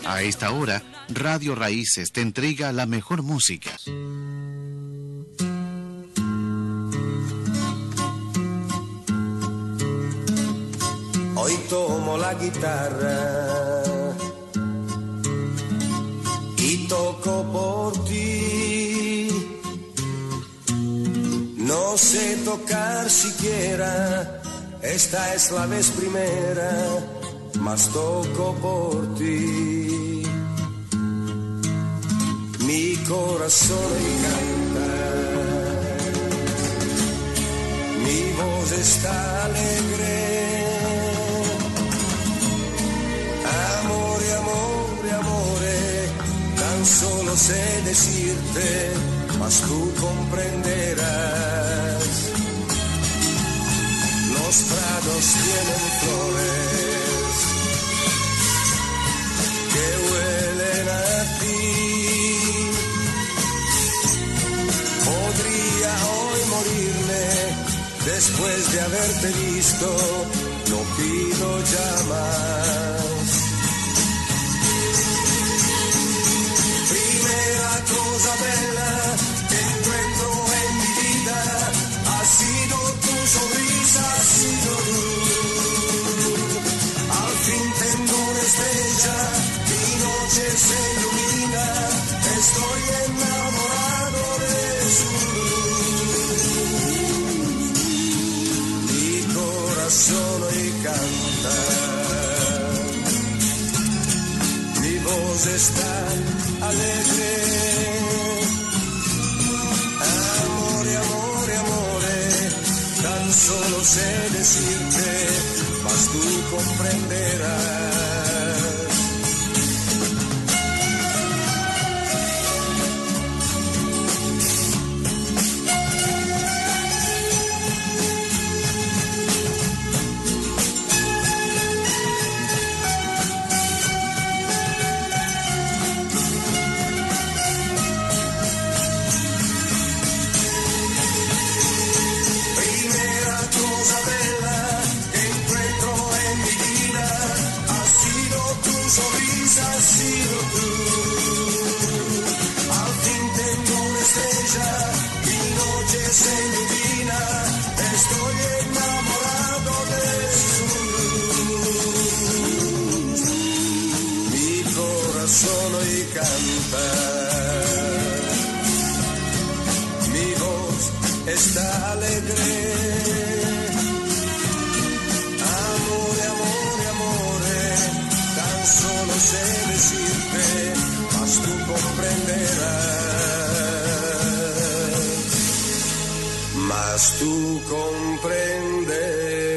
A esta hora, Radio Raíces te entrega la mejor música. Hoy tomo la guitarra y toco por ti. No sé tocar siquiera, esta es la vez primera, mas toco por ti. Mi corazón canta, mi voz está alegre. Amore, amore, amore, tan solo sé decirte, mas tú comprenderás. Los prados tienen flores que huelen a ti. Podría hoy morirme después de haberte visto, no pido ya más. Primera cosa bella que encuentro en mi vida ha sido tu sonrisa, ha sido tú. Al fin tengo una estrella, mi noche se ilumina, estoy enamorado de su luz. Mi corazón hoy canta, mi voz está alegre. Amore, amore, amore, tan solo sé decirte, mas tú comprenderás. Está alegre. Amore, amore, amore, tan solo sé decirte, mas tú comprenderás, mas tú comprenderás.